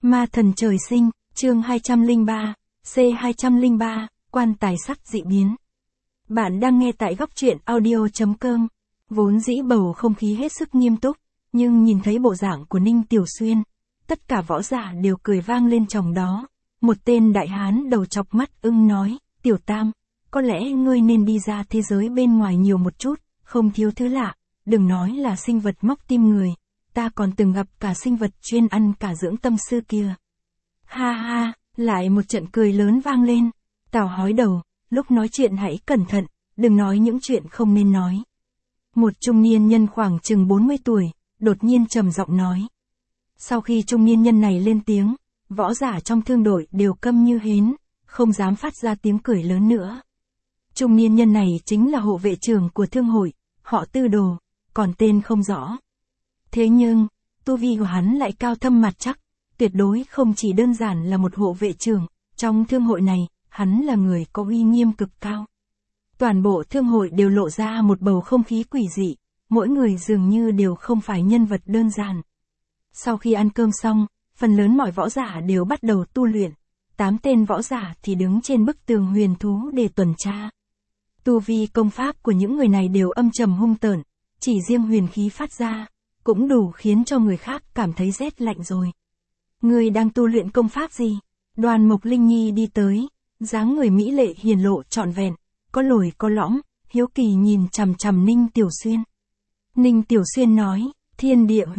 Ma thần trời sinh, chương 203, C203, quan tài sắt dị biến. Bạn đang nghe tại góc truyện audio.com. Vốn dĩ bầu không khí hết sức nghiêm túc, nhưng nhìn thấy bộ dạng của Ninh Tiểu Xuyên, tất cả võ giả đều cười vang lên trong đó. Một tên đại hán đầu chọc mắt ưng nói, Tiểu Tam, có lẽ ngươi nên đi ra thế giới bên ngoài nhiều một chút, không thiếu thứ lạ, đừng nói là sinh vật móc tim người. Ta còn từng gặp cả sinh vật chuyên ăn cả dưỡng tâm sư kia. Ha ha, lại một trận cười lớn vang lên. Tào hói đầu, lúc nói chuyện hãy cẩn thận, đừng nói những chuyện không nên nói. Một trung niên nhân khoảng chừng 40 tuổi, đột nhiên trầm giọng nói. Sau khi trung niên nhân này lên tiếng, võ giả trong thương đội đều câm như hến, không dám phát ra tiếng cười lớn nữa. Trung niên nhân này chính là hộ vệ trưởng của thương hội, họ Tư Đồ, còn tên không rõ. Thế nhưng, tu vi của hắn lại cao thâm mặt chắc, tuyệt đối không chỉ đơn giản là một hộ vệ trưởng, trong thương hội này, hắn là người có uy nghiêm cực cao. Toàn bộ thương hội đều lộ ra một bầu không khí quỷ dị, mỗi người dường như đều không phải nhân vật đơn giản. Sau khi ăn cơm xong, phần lớn mọi võ giả đều bắt đầu tu luyện, 8 tên võ giả thì đứng trên bức tường huyền thú để tuần tra. Tu vi công pháp của những người này đều âm trầm hung tợn, chỉ riêng huyền khí phát ra cũng đủ khiến cho người khác cảm thấy rét lạnh rồi. Ngươi đang tu luyện công pháp gì? Đoàn Mộc Linh Nhi đi tới, dáng người mỹ lệ hiền lộ trọn vẹn, có lồi có lõm, hiếu kỳ nhìn chằm chằm Ninh Tiểu Xuyên. Ninh Tiểu Xuyên nói, thiên địa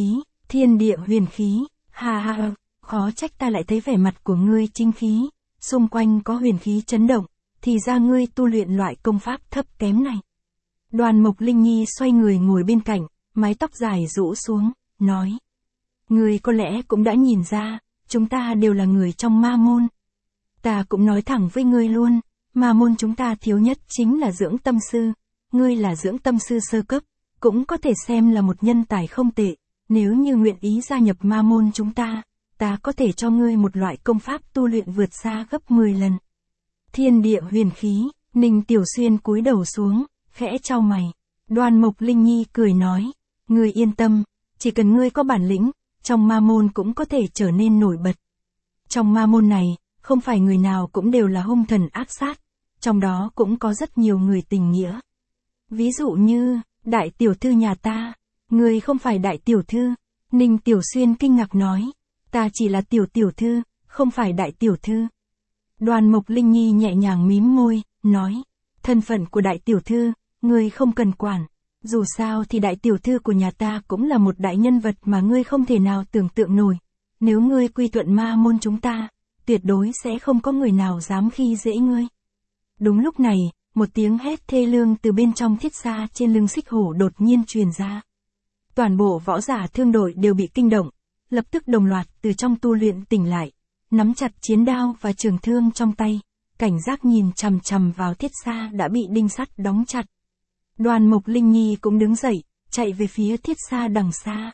huyền khí, ha ha, khó trách ta lại thấy vẻ mặt của ngươi chính khí, xung quanh có huyền khí chấn động, thì ra ngươi tu luyện loại công pháp thấp kém này. Đoàn Mộc Linh Nhi xoay người ngồi bên cạnh, mái tóc dài rũ xuống, nói. Ngươi có lẽ cũng đã nhìn ra, chúng ta đều là người trong ma môn. Ta cũng nói thẳng với ngươi luôn, ma môn chúng ta thiếu nhất chính là dưỡng tâm sư. Ngươi là dưỡng tâm sư sơ cấp, cũng có thể xem là một nhân tài không tệ. Nếu như nguyện ý gia nhập ma môn chúng ta có thể cho ngươi một loại công pháp tu luyện vượt xa gấp 10 lần. Thiên địa huyền khí, Ninh Tiểu Xuyên cúi đầu xuống, khẽ chau mày. Đoàn Mộc Linh Nhi cười nói. Ngươi yên tâm, chỉ cần ngươi có bản lĩnh, trong ma môn cũng có thể trở nên nổi bật. Trong ma môn này, không phải người nào cũng đều là hung thần ác sát, trong đó cũng có rất nhiều người tình nghĩa. Ví dụ như, đại tiểu thư nhà ta, ngươi không phải đại tiểu thư, Ninh Tiểu Xuyên kinh ngạc nói, ta chỉ là tiểu thư, không phải đại tiểu thư. Đoàn Mộc Linh Nhi nhẹ nhàng mím môi, nói, thân phận của đại tiểu thư, ngươi không cần quản. Dù sao thì đại tiểu thư của nhà ta cũng là một đại nhân vật mà ngươi không thể nào tưởng tượng nổi. Nếu ngươi quy thuận ma môn chúng ta, tuyệt đối sẽ không có người nào dám khi dễ ngươi. Đúng lúc này, một tiếng hét thê lương từ bên trong thiết xa trên lưng xích hổ đột nhiên truyền ra. Toàn bộ võ giả thương đội đều bị kinh động, lập tức đồng loạt từ trong tu luyện tỉnh lại, nắm chặt chiến đao và trường thương trong tay, cảnh giác nhìn chằm chằm vào thiết xa đã bị đinh sắt đóng chặt. Đoàn Mộc Linh Nhi cũng đứng dậy, chạy về phía thiết xa đằng xa.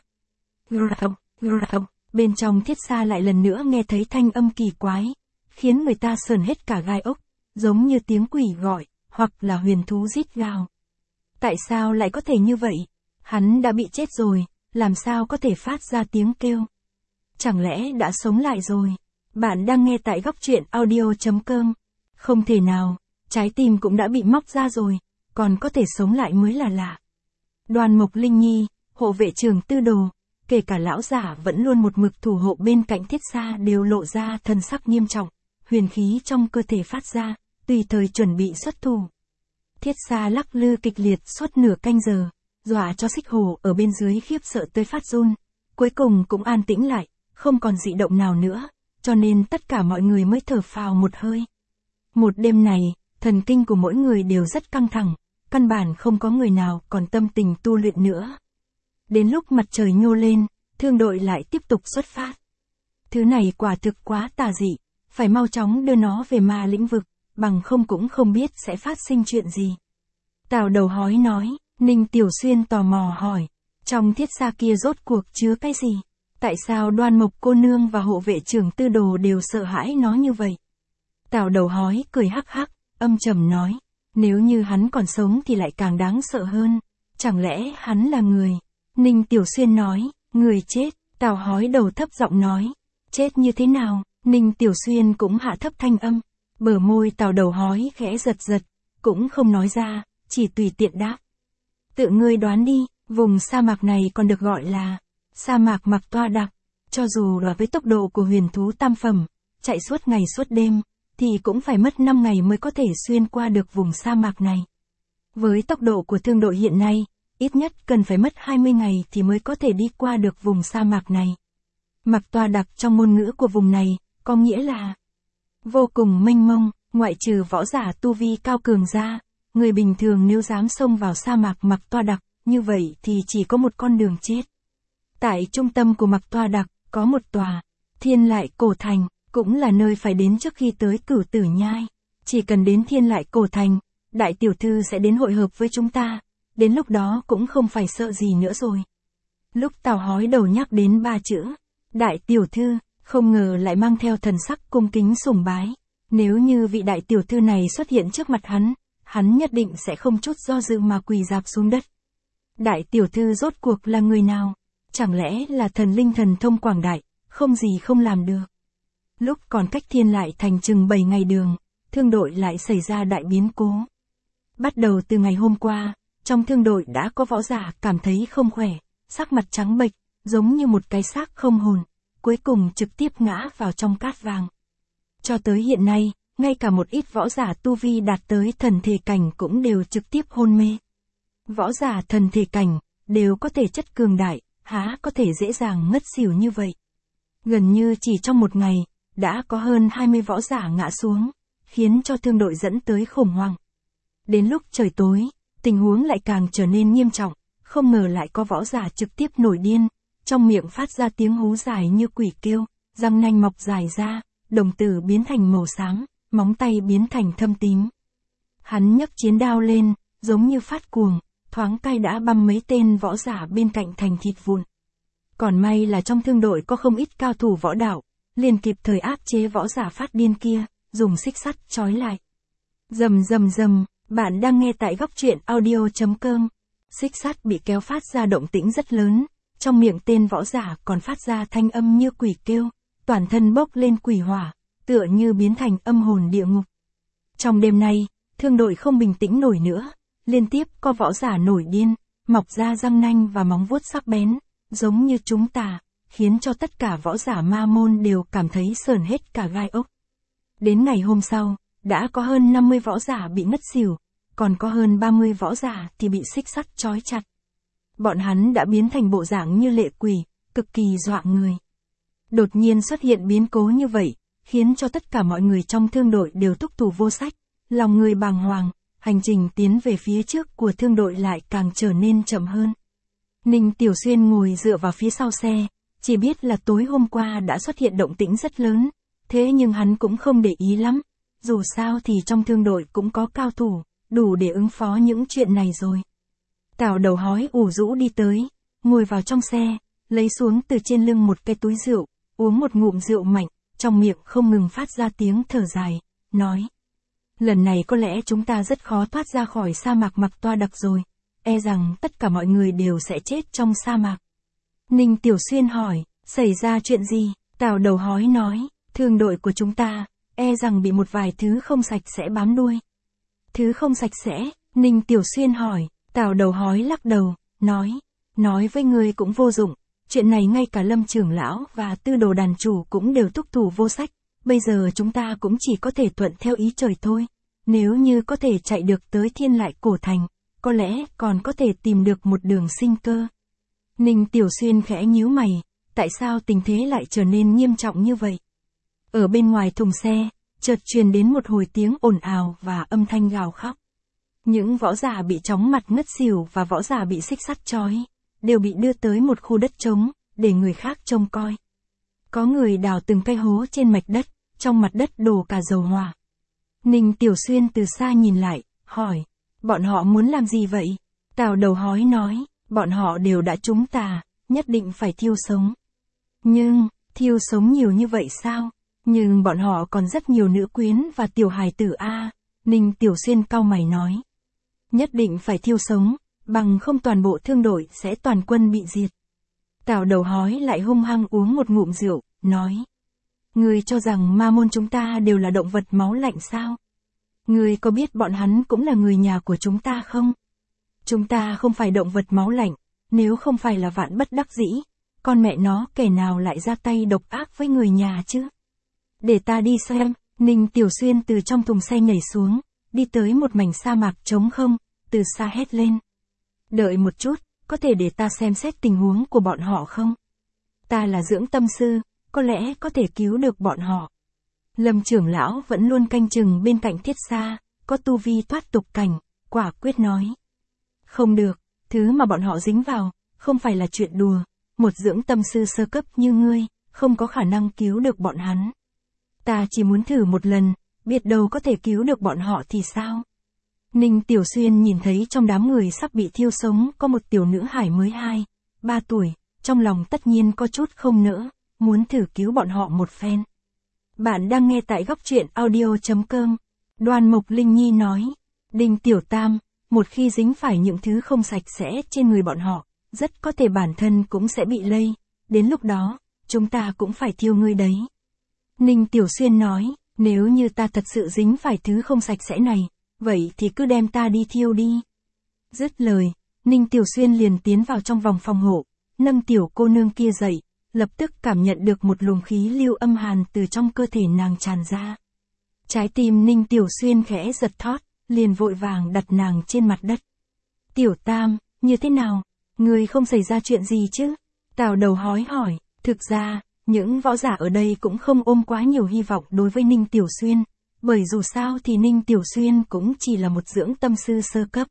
Bên trong thiết xa lại lần nữa nghe thấy thanh âm kỳ quái, khiến người ta sởn hết cả gai ốc, giống như tiếng quỷ gọi, hoặc là huyền thú rít gào. Tại sao lại có thể như vậy? Hắn đã bị chết rồi, làm sao có thể phát ra tiếng kêu? Chẳng lẽ đã sống lại rồi? Bạn đang nghe tại góc truyện audio.com. Không thể nào, trái tim cũng đã bị móc ra rồi, còn có thể sống lại mới là lạ. Đoàn Mộc Linh Nhi, hộ vệ trưởng Tư Đồ, kể cả lão giả vẫn luôn một mực thủ hộ bên cạnh thiết xa đều lộ ra thần sắc nghiêm trọng, huyền khí trong cơ thể phát ra, tùy thời chuẩn bị xuất thủ. Thiết xa lắc lư kịch liệt suốt nửa canh giờ, dọa cho xích hổ ở bên dưới khiếp sợ tới phát run, cuối cùng cũng an tĩnh lại, không còn dị động nào nữa, cho nên tất cả mọi người mới thở phào một hơi. Một đêm này, thần kinh của mỗi người đều rất căng thẳng, căn bản không có người nào còn tâm tình tu luyện nữa. Đến lúc mặt trời nhô lên, thương đội lại tiếp tục xuất phát. Thứ này quả thực quá tà dị, phải mau chóng đưa nó về ma lĩnh vực, bằng không cũng không biết sẽ phát sinh chuyện gì. Tào Đầu Hói nói, Ninh Tiểu Xuyên tò mò hỏi, trong thiết xa kia rốt cuộc chứa cái gì? Tại sao Đoan Mộc cô nương và hộ vệ trưởng Tư Đồ đều sợ hãi nó như vậy? Tào Đầu Hói cười hắc hắc, âm trầm nói, nếu như hắn còn sống thì lại càng đáng sợ hơn, chẳng lẽ hắn là người? Ninh Tiểu Xuyên nói, người chết. Tào Hói đầu thấp giọng nói, Chết như thế nào? Ninh Tiểu Xuyên cũng hạ thấp thanh âm. Bờ môi Tào Đầu Hói khẽ giật giật, cũng không nói ra, chỉ tùy tiện đáp. Tự ngươi đoán đi, vùng sa mạc này còn được gọi là sa mạc Mạc Toa Đặc. Cho dù là với tốc độ của huyền thú tam phẩm, chạy suốt ngày suốt đêm, thì cũng phải mất 5 ngày mới có thể xuyên qua được vùng sa mạc này. Với tốc độ của thương đội hiện nay, ít nhất cần phải mất 20 ngày thì mới có thể đi qua được vùng sa mạc này. Mạc Toa Đặc trong ngôn ngữ của vùng này, có nghĩa là vô cùng mênh mông, ngoại trừ võ giả tu vi cao cường ra, người bình thường nếu dám xông vào sa mạc Mạc Toa Đặc, như vậy thì chỉ có một con đường chết. Tại trung tâm của Mạc Toa Đặc, có một tòa Thiên Lại Cổ Thành, cũng là nơi phải đến trước khi tới Cửu Tử Nhai. Chỉ cần đến Thiên Lại Cổ Thành, đại tiểu thư sẽ đến hội hợp với chúng ta, đến lúc đó cũng không phải sợ gì nữa rồi. Lúc Tào Hói đầu nhắc đến 3 chữ, đại tiểu thư, không ngờ lại mang theo thần sắc cung kính sùng bái. Nếu như vị đại tiểu thư này xuất hiện trước mặt hắn nhất định sẽ không chút do dự mà quỳ rạp xuống đất. Đại tiểu thư rốt cuộc là người nào? Chẳng lẽ là thần linh thần thông quảng đại, không gì không làm được. Lúc còn cách Thiên Lại Thành chừng 7 ngày đường, thương đội lại xảy ra đại biến cố. Bắt đầu từ ngày hôm qua, trong thương đội đã có võ giả cảm thấy không khỏe, sắc mặt trắng bệch, giống như một cái xác không hồn, cuối cùng trực tiếp ngã vào trong cát vàng. Cho tới hiện nay, ngay cả một ít võ giả tu vi đạt tới thần thể cảnh cũng đều trực tiếp hôn mê. Võ giả thần thể cảnh, đều có thể chất cường đại, há có thể dễ dàng ngất xỉu như vậy. Gần như chỉ trong một ngày, đã có hơn 20 võ giả ngã xuống, khiến cho thương đội dẫn tới khủng hoảng. Đến lúc trời tối, tình huống lại càng trở nên nghiêm trọng, không ngờ lại có võ giả trực tiếp nổi điên, trong miệng phát ra tiếng hú dài như quỷ kêu, răng nanh mọc dài ra, đồng tử biến thành màu xám, móng tay biến thành thâm tím. Hắn nhấc chiến đao lên, giống như phát cuồng, thoáng cay đã băm mấy tên võ giả bên cạnh thành thịt vụn. Còn may là trong thương đội có không ít cao thủ võ đạo, liền kịp thời áp chế võ giả phát điên kia, dùng xích sắt trói lại. Rầm rầm rầm, bạn đang nghe tại góc truyện audio.com. Xích sắt bị kéo phát ra động tĩnh rất lớn, trong miệng tên võ giả còn phát ra thanh âm như quỷ kêu, toàn thân bốc lên quỷ hỏa, tựa như biến thành âm hồn địa ngục. Trong đêm nay, thương đội không bình tĩnh nổi nữa, liên tiếp có võ giả nổi điên, mọc ra răng nanh và móng vuốt sắc bén, giống như chúng ta, khiến cho tất cả võ giả ma môn đều cảm thấy sởn hết cả gai ốc. Đến ngày hôm sau, đã có hơn 50 võ giả bị ngất xỉu, còn có hơn 30 võ giả thì bị xích sắt trói chặt. Bọn hắn đã biến thành bộ dạng như lệ quỷ, cực kỳ dọa người. Đột nhiên xuất hiện biến cố như vậy, khiến cho tất cả mọi người trong thương đội đều thúc thủ vô sách, lòng người bàng hoàng, hành trình tiến về phía trước của thương đội lại càng trở nên chậm hơn. Ninh Tiểu Xuyên ngồi dựa vào phía sau xe, chỉ biết là tối hôm qua đã xuất hiện động tĩnh rất lớn, thế nhưng hắn cũng không để ý lắm, dù sao thì trong thương đội cũng có cao thủ, đủ để ứng phó những chuyện này rồi. Tào Đầu Hói ủ rũ đi tới, ngồi vào trong xe, lấy xuống từ trên lưng một cái túi rượu, uống một ngụm rượu mạnh, trong miệng không ngừng phát ra tiếng thở dài, nói. Lần này có lẽ chúng ta rất khó thoát ra khỏi sa mạc Mạc Toa Đặc rồi, e rằng tất cả mọi người đều sẽ chết trong sa mạc. Ninh Tiểu Xuyên hỏi, xảy ra chuyện gì? Tào Đầu Hói nói, thương đội của chúng ta, e rằng bị một vài thứ không sạch sẽ bám đuôi. Thứ không sạch sẽ? Ninh Tiểu Xuyên hỏi. Tào Đầu Hói lắc đầu, nói với ngươi cũng vô dụng, chuyện này ngay cả Lâm trưởng lão và Tư Đồ đàn chủ cũng đều thúc thủ vô sách, bây giờ chúng ta cũng chỉ có thể thuận theo ý trời thôi, nếu như có thể chạy được tới Thiên Lại Cổ Thành, có lẽ còn có thể tìm được một đường sinh cơ. Ninh Tiểu Xuyên khẽ nhíu mày, tại sao tình thế lại trở nên nghiêm trọng như vậy? Ở bên ngoài thùng xe, chợt truyền đến một hồi tiếng ồn ào và âm thanh gào khóc. Những võ giả bị chóng mặt ngất xỉu và võ giả bị xích sắt trói, đều bị đưa tới một khu đất trống, để người khác trông coi. Có người đào từng cái hố trên mạch đất, trong mặt đất đổ cả dầu hỏa. Ninh Tiểu Xuyên từ xa nhìn lại, hỏi, bọn họ muốn làm gì vậy? Tào Đầu Hói nói, bọn họ đều đã trúng tà, nhất định phải thiêu sống. Nhưng, thiêu sống nhiều như vậy sao? Nhưng bọn họ còn rất nhiều nữ quyến và tiểu hài tử a. Ninh Tiểu Xuyên cau mày nói. Nhất định phải thiêu sống, bằng không toàn bộ thương đội sẽ toàn quân bị diệt. Tào Đầu Hói lại hung hăng uống một ngụm rượu, nói. Ngươi cho rằng ma môn chúng ta đều là động vật máu lạnh sao? Ngươi có biết bọn hắn cũng là người nhà của chúng ta không? Chúng ta không phải động vật máu lạnh, nếu không phải là vạn bất đắc dĩ, con mẹ nó kẻ nào lại ra tay độc ác với người nhà chứ? Để ta đi xem. Ninh Tiểu Xuyên từ trong thùng xe nhảy xuống, đi tới một mảnh sa mạc trống không, từ xa hét lên. Đợi một chút, có thể để ta xem xét tình huống của bọn họ không? Ta là dưỡng tâm sư, có lẽ có thể cứu được bọn họ. Lâm trưởng lão vẫn luôn canh chừng bên cạnh Thiết Sa, có tu vi thoát tục cảnh, quả quyết nói. Không được, thứ mà bọn họ dính vào, không phải là chuyện đùa, một dưỡng tâm sư sơ cấp như ngươi, không có khả năng cứu được bọn hắn. Ta chỉ muốn thử một lần, biết đâu có thể cứu được bọn họ thì sao? Ninh Tiểu Xuyên nhìn thấy trong đám người sắp bị thiêu sống có một tiểu nữ hài mới 2-3 tuổi, trong lòng tất nhiên có chút không nỡ, muốn thử cứu bọn họ một phen. Bạn đang nghe tại góc truyện audio.com. Đoan Mục Linh Nhi nói, Đinh Tiểu Tam, một khi dính phải những thứ không sạch sẽ trên người bọn họ, rất có thể bản thân cũng sẽ bị lây, đến lúc đó, chúng ta cũng phải thiêu ngươi đấy. Ninh Tiểu Xuyên nói, nếu như ta thật sự dính phải thứ không sạch sẽ này, vậy thì cứ đem ta đi thiêu đi. Dứt lời, Ninh Tiểu Xuyên liền tiến vào trong vòng phòng hộ, nâng tiểu cô nương kia dậy, lập tức cảm nhận được một luồng khí lưu âm hàn từ trong cơ thể nàng tràn ra. Trái tim Ninh Tiểu Xuyên khẽ giật thót, liền vội vàng đặt nàng trên mặt đất. Tiểu Tam, như thế nào? Ngươi không xảy ra chuyện gì chứ? Tào Đầu hói hỏi, thực ra, những võ giả ở đây cũng không ôm quá nhiều hy vọng đối với Ninh Tiểu Xuyên, bởi dù sao thì Ninh Tiểu Xuyên cũng chỉ là một dưỡng tâm sư sơ cấp.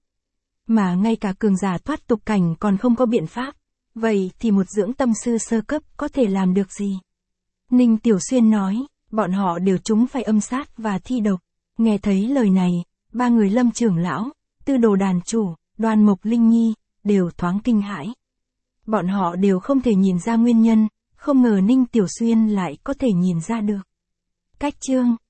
Mà ngay cả cường giả thoát tục cảnh còn không có biện pháp, vậy thì một dưỡng tâm sư sơ cấp có thể làm được gì? Ninh Tiểu Xuyên nói, bọn họ đều trúng phải âm sát và thi độc. Nghe thấy lời này, ba người Lâm trưởng lão, Tư Đồ đàn chủ, Đoan Mục Linh Nhi, đều thoáng kinh hãi. Bọn họ đều không thể nhìn ra nguyên nhân, không ngờ Ninh Tiểu Xuyên lại có thể nhìn ra được. Cách chương